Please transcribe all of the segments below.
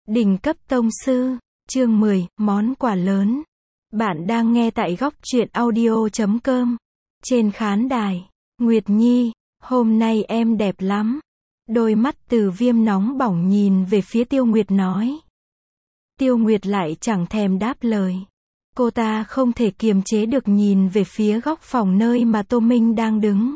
Đỉnh cấp tông sư, chương 10, món quà lớn. Bạn đang nghe tại góc truyện audio.com. Trên khán đài, Nguyệt Nhi, hôm nay em đẹp lắm. Đôi mắt Từ Viêm nóng bỏng nhìn về phía Tiêu Nguyệt nói. Tiêu Nguyệt lại chẳng thèm đáp lời. Cô ta không thể kiềm chế được nhìn về phía góc phòng nơi mà Tô Minh đang đứng.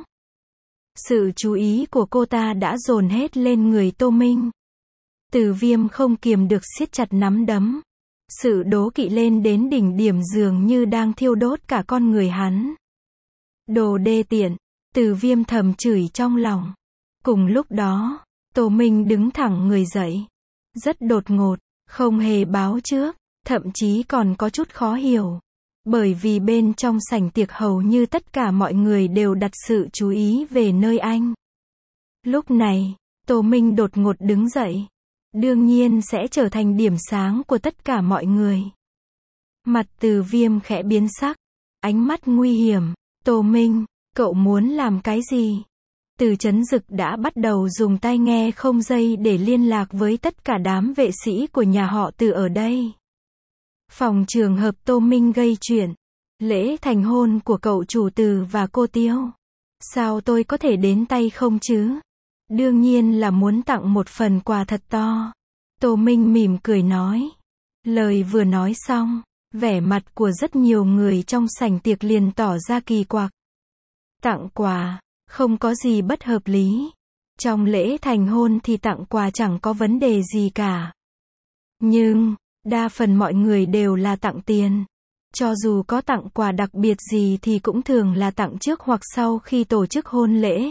Sự chú ý của cô ta đã dồn hết lên người Tô Minh. Từ Viêm không kiềm được siết chặt nắm đấm. Sự đố kỵ lên đến đỉnh điểm dường như đang thiêu đốt cả con người hắn. Đồ đê tiện, Từ Viêm thầm chửi trong lòng. Cùng lúc đó, Tô Minh đứng thẳng người dậy. Rất đột ngột, không hề báo trước, thậm chí còn có chút khó hiểu. Bởi vì bên trong sảnh tiệc hầu như tất cả mọi người đều đặt sự chú ý về nơi anh. Lúc này, Tô Minh đột ngột đứng dậy. Đương nhiên sẽ trở thành điểm sáng của tất cả mọi người. Mặt Từ Viêm khẽ biến sắc. Ánh mắt nguy hiểm. Tô Minh, cậu muốn làm cái gì? Từ Chấn Dực đã bắt đầu dùng tai nghe không dây để liên lạc với tất cả đám vệ sĩ của nhà họ Từ ở đây. Phòng trường hợp Tô Minh gây chuyện. Lễ thành hôn của cậu chủ Từ và cô Tiêu. Sao tôi có thể đến tay không chứ? Đương nhiên là muốn tặng một phần quà thật to. Tô Minh mỉm cười nói. Lời vừa nói xong, vẻ mặt của rất nhiều người trong sảnh tiệc liền tỏ ra kỳ quặc. Tặng quà, không có gì bất hợp lý. Trong lễ thành hôn thì tặng quà chẳng có vấn đề gì cả. Nhưng, đa phần mọi người đều là tặng tiền. Cho dù có tặng quà đặc biệt gì thì cũng thường là tặng trước hoặc sau khi tổ chức hôn lễ.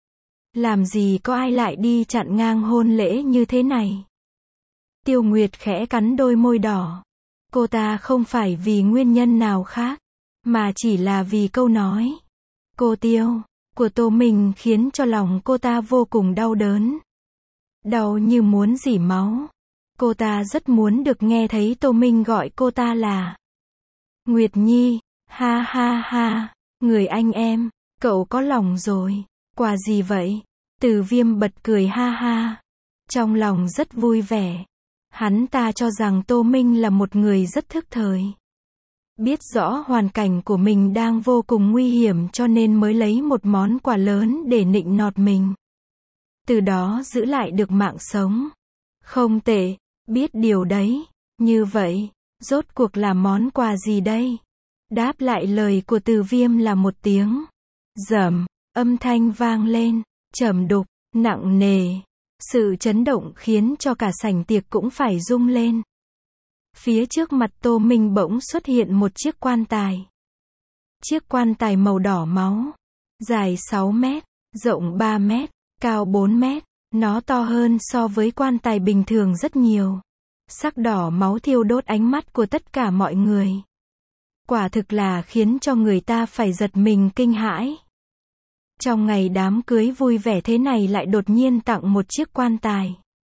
Làm gì có ai lại đi chặn ngang hôn lễ như thế này? Tiêu Nguyệt khẽ cắn đôi môi đỏ. Cô ta không phải vì nguyên nhân nào khác, mà chỉ là vì câu nói cô Tiêu của Tô Minh khiến cho lòng cô ta vô cùng đau đớn. Đau như muốn rỉ máu. Cô ta rất muốn được nghe thấy Tô Minh gọi cô ta là Nguyệt Nhi. Ha ha ha, người anh em, cậu có lòng rồi. Quà gì vậy? Từ Viêm bật cười ha ha. Trong lòng rất vui vẻ. Hắn ta cho rằng Tô Minh là một người rất thức thời. Biết rõ hoàn cảnh của mình đang vô cùng nguy hiểm cho nên mới lấy một món quà lớn để nịnh nọt mình. Từ đó giữ lại được mạng sống. Không tệ, biết điều đấy. Như vậy, rốt cuộc là món quà gì đây? Đáp lại lời của Từ Viêm là một tiếng rầm, âm thanh vang lên, trầm đục, nặng nề. Sự chấn động khiến cho cả sảnh tiệc cũng phải rung lên. Phía trước mặt Tô Minh bỗng xuất hiện một chiếc quan tài. Chiếc quan tài màu đỏ máu. Dài 6 mét, rộng 3 mét, cao 4 mét. Nó to hơn so với quan tài bình thường rất nhiều. Sắc đỏ máu thiêu đốt ánh mắt của tất cả mọi người. Quả thực là khiến cho người ta phải giật mình kinh hãi. Trong ngày đám cưới vui vẻ thế này lại đột nhiên tặng một chiếc quan tài.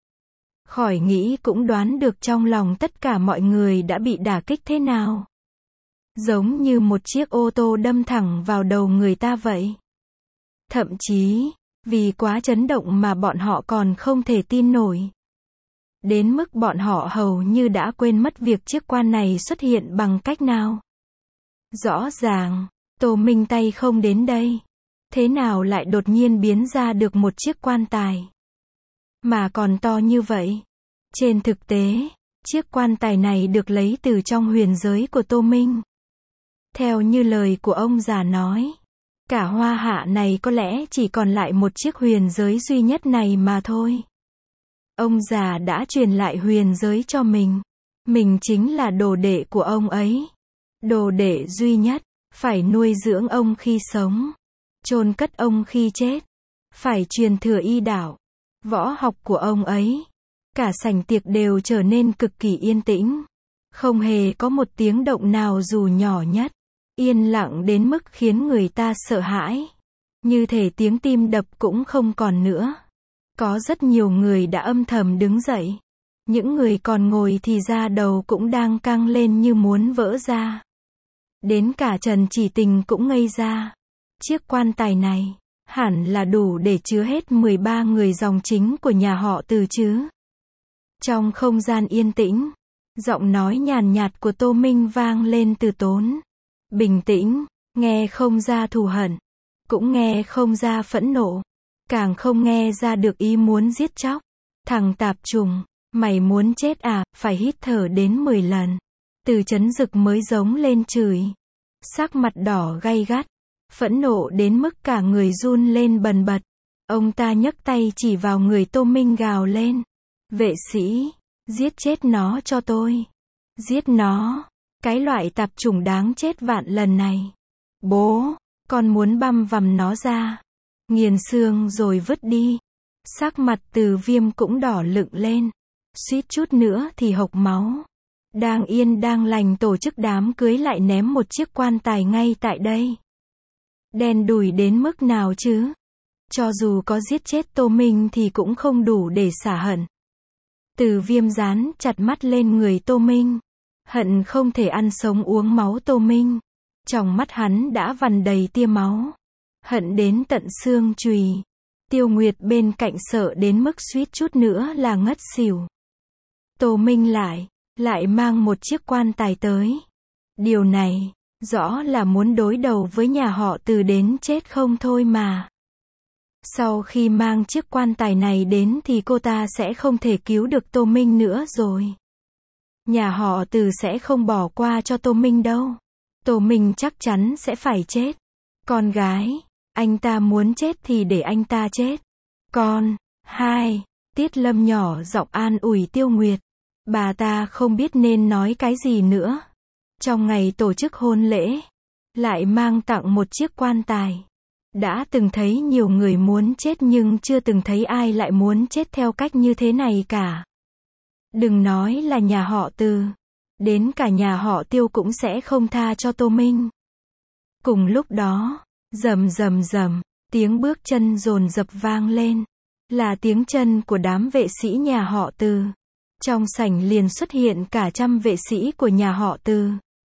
Khỏi nghĩ cũng đoán được trong lòng tất cả mọi người đã bị đả kích thế nào. Giống như một chiếc ô tô đâm thẳng vào đầu người ta vậy. Thậm chí, vì quá chấn động mà bọn họ còn không thể tin nổi. Đến mức bọn họ hầu như đã quên mất việc chiếc quan này xuất hiện bằng cách nào. Rõ ràng, Tô Minh tay không đến đây. Thế nào lại đột nhiên biến ra được một chiếc quan tài? Mà còn to như vậy. Trên thực tế, chiếc quan tài này được lấy từ trong huyền giới của Tô Minh. Theo như lời của ông già nói, cả Hoa Hạ này có lẽ chỉ còn lại một chiếc huyền giới duy nhất này mà thôi. Ông già đã truyền lại huyền giới cho mình. Mình chính là đồ đệ của ông ấy. Đồ đệ duy nhất, phải nuôi dưỡng ông khi sống. Chôn cất ông khi chết. Phải truyền thừa y đạo, võ học của ông ấy. Cả sảnh tiệc đều trở nên cực kỳ yên tĩnh. Không hề có một tiếng động nào dù nhỏ nhất. Yên lặng đến mức khiến người ta sợ hãi. Như thể tiếng tim đập cũng không còn nữa. Có rất nhiều người đã âm thầm đứng dậy. Những người còn ngồi thì da đầu cũng đang căng lên như muốn vỡ ra. Đến cả Trần Chỉ Tình cũng ngây ra. Chiếc quan tài này hẳn là đủ để chứa hết 13 người dòng chính của nhà họ Từ chứ. Trong không gian yên tĩnh, giọng nói nhàn nhạt của Tô Minh vang lên từ tốn. Bình tĩnh, nghe không ra thù hận, cũng nghe không ra phẫn nộ, càng không nghe ra được ý muốn giết chóc. Thằng tạp trùng, mày muốn chết à, phải hít thở đến 10 lần. Từ Chấn Dực mới giống lên chửi. Sắc mặt đỏ gay gắt, phẫn nộ đến mức cả người run lên bần bật. Ông ta nhấc tay chỉ vào người Tô Minh gào lên. Vệ sĩ, giết chết nó cho tôi. Giết nó, cái loại tạp chủng đáng chết vạn lần này. Bố, con muốn băm vằm nó ra, nghiền xương rồi vứt đi. Sắc mặt Từ Viêm cũng đỏ lựng lên, suýt chút nữa thì hộc máu. Đang yên đang lành tổ chức đám cưới lại ném một chiếc quan tài ngay tại đây. Đen đủi đến mức nào chứ? Cho dù có giết chết Tô Minh thì cũng không đủ để xả hận. Từ Viêm dán chặt mắt lên người Tô Minh. Hận không thể ăn sống uống máu Tô Minh. Trong mắt hắn đã vằn đầy tia máu. Hận đến tận xương chùy. Tiêu Nguyệt bên cạnh sợ đến mức suýt chút nữa là ngất xỉu. Tô Minh lại mang một chiếc quan tài tới. Điều này, rõ là muốn đối đầu với nhà họ Từ đến chết không thôi mà. Sau khi mang chiếc quan tài này đến thì cô ta sẽ không thể cứu được Tô Minh nữa rồi. Nhà họ Từ sẽ không bỏ qua cho Tô Minh đâu. Tô Minh chắc chắn sẽ phải chết. Con gái, anh ta muốn chết thì để anh ta chết. Con, Tiết Lâm nhỏ giọng an ủi Tiêu Nguyệt. Bà ta không biết nên nói cái gì nữa. Trong ngày tổ chức hôn lễ, lại mang tặng một chiếc quan tài. Đã từng thấy nhiều người muốn chết nhưng chưa từng thấy ai lại muốn chết theo cách như thế này cả. Đừng nói là nhà họ Từ, đến cả nhà họ Tiêu cũng sẽ không tha cho Tô Minh. Cùng lúc đó, rầm rầm rầm, tiếng bước chân dồn dập vang lên. Là tiếng chân của đám vệ sĩ nhà họ Từ. Trong sảnh liền xuất hiện cả trăm vệ sĩ của nhà họ Từ.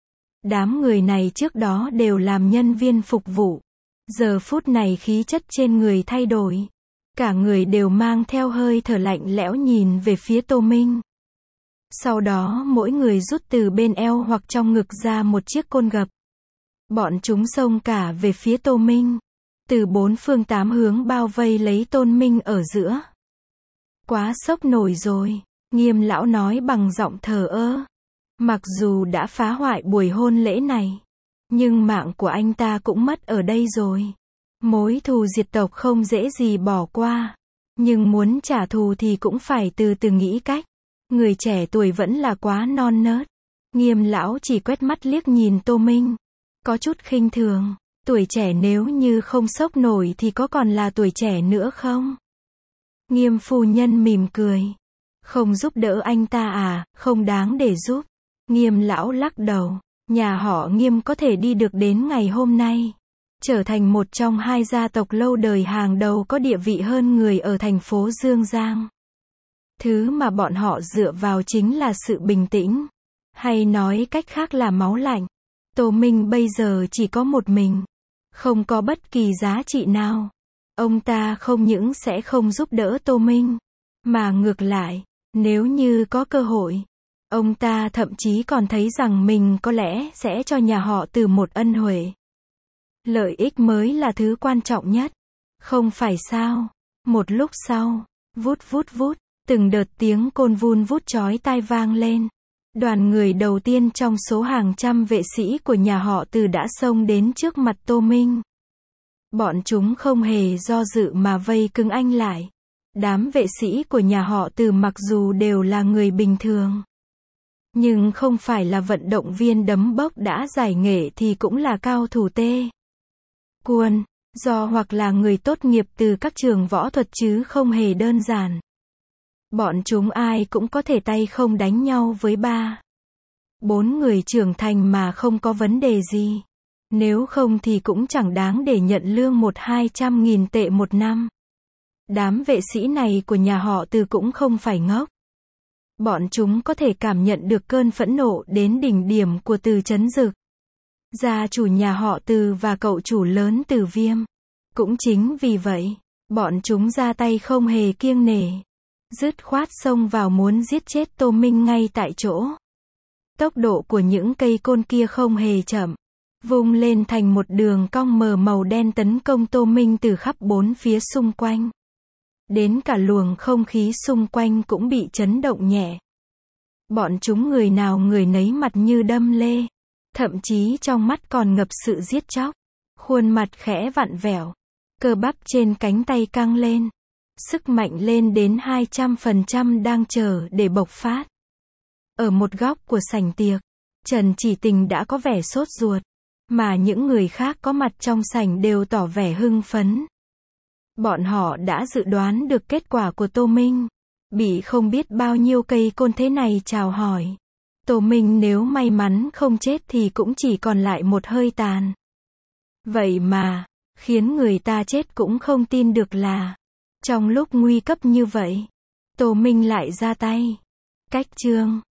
Đám người này trước đó đều làm nhân viên phục vụ. Giờ phút này khí chất trên người thay đổi. Cả người đều mang theo hơi thở lạnh lẽo nhìn về phía Tô Minh. Sau đó mỗi người rút từ bên eo hoặc trong ngực ra một chiếc côn gập. Bọn chúng xông cả về phía Tô Minh. Từ bốn phương tám hướng bao vây lấy Tô Minh ở giữa. Quá sốc nổi rồi, Nghiêm lão nói bằng giọng thờ ơ. Mặc dù đã phá hoại buổi hôn lễ này, nhưng mạng của anh ta cũng mất ở đây rồi. Mối thù diệt tộc không dễ gì bỏ qua. Nhưng muốn trả thù thì cũng phải từ từ nghĩ cách. Người trẻ tuổi vẫn là quá non nớt. Nghiêm lão chỉ quét mắt liếc nhìn Tô Minh. Có chút khinh thường. Tuổi trẻ nếu như không sốc nổi thì có còn là tuổi trẻ nữa không? Nghiêm phu nhân mỉm cười. Không giúp đỡ anh ta à, không đáng để giúp. Nghiêm lão lắc đầu. Nhà họ Nghiêm có thể đi được đến ngày hôm nay. Trở thành một trong hai gia tộc lâu đời hàng đầu có địa vị hơn người ở thành phố Dương Giang. Thứ mà bọn họ dựa vào chính là sự bình tĩnh. Hay nói cách khác là máu lạnh. Tô Minh bây giờ chỉ có một mình. Không có bất kỳ giá trị nào. Ông ta không những sẽ không giúp đỡ Tô Minh. Mà ngược lại, nếu như có cơ hội, ông ta thậm chí còn thấy rằng mình có lẽ sẽ cho nhà họ Từ một ân huệ. Lợi ích mới là thứ quan trọng nhất. Không phải sao? Một lúc sau, vút vút vút, từng đợt tiếng côn vun vút chói tai vang lên. Đoàn người đầu tiên trong số hàng trăm vệ sĩ của nhà họ Từ đã xông đến trước mặt Tô Minh. Bọn chúng không hề do dự mà vây cứng anh lại. Đám vệ sĩ của nhà họ Từ mặc dù đều là người bình thường, nhưng không phải là vận động viên đấm bốc đã giải nghệ thì cũng là cao thủ tê quân, do hoặc là người tốt nghiệp từ các trường võ thuật chứ không hề đơn giản. Bọn chúng ai cũng có thể tay không đánh nhau với 4 người trưởng thành mà không có vấn đề gì. Nếu không thì cũng chẳng đáng để nhận lương 100-200 nghìn tệ một năm. Đám vệ sĩ này của nhà họ Từ cũng không phải ngốc. Bọn chúng có thể cảm nhận được cơn phẫn nộ đến đỉnh điểm của Từ Chấn Dực, gia chủ nhà họ Từ và cậu chủ lớn Từ Viêm. Cũng chính vì vậy, bọn chúng ra tay không hề kiêng nể. dứt khoát xông vào muốn giết chết Tô Minh ngay tại chỗ. Tốc độ của những cây côn kia không hề chậm, vung lên thành một đường cong mờ màu đen tấn công Tô Minh từ khắp bốn phía xung quanh. Đến cả luồng không khí xung quanh cũng bị chấn động nhẹ. Bọn chúng người nào người nấy mặt như đâm lê, thậm chí trong mắt còn ngập sự giết chóc. Khuôn mặt khẽ vặn vẹo, cơ bắp trên cánh tay căng lên, sức mạnh lên đến 200% đang chờ để bộc phát. Ở một góc của sảnh tiệc, Trần Chỉ Tình đã có vẻ sốt ruột, mà những người khác có mặt trong sảnh đều tỏ vẻ hưng phấn. Bọn họ đã dự đoán được kết quả của Tô Minh, bị không biết bao nhiêu cây côn thế này chào hỏi. Tô Minh nếu may mắn không chết thì cũng chỉ còn lại một hơi tàn. Vậy mà, khiến người ta chết cũng không tin được là, trong lúc nguy cấp như vậy, Tô Minh lại ra tay. Cách chương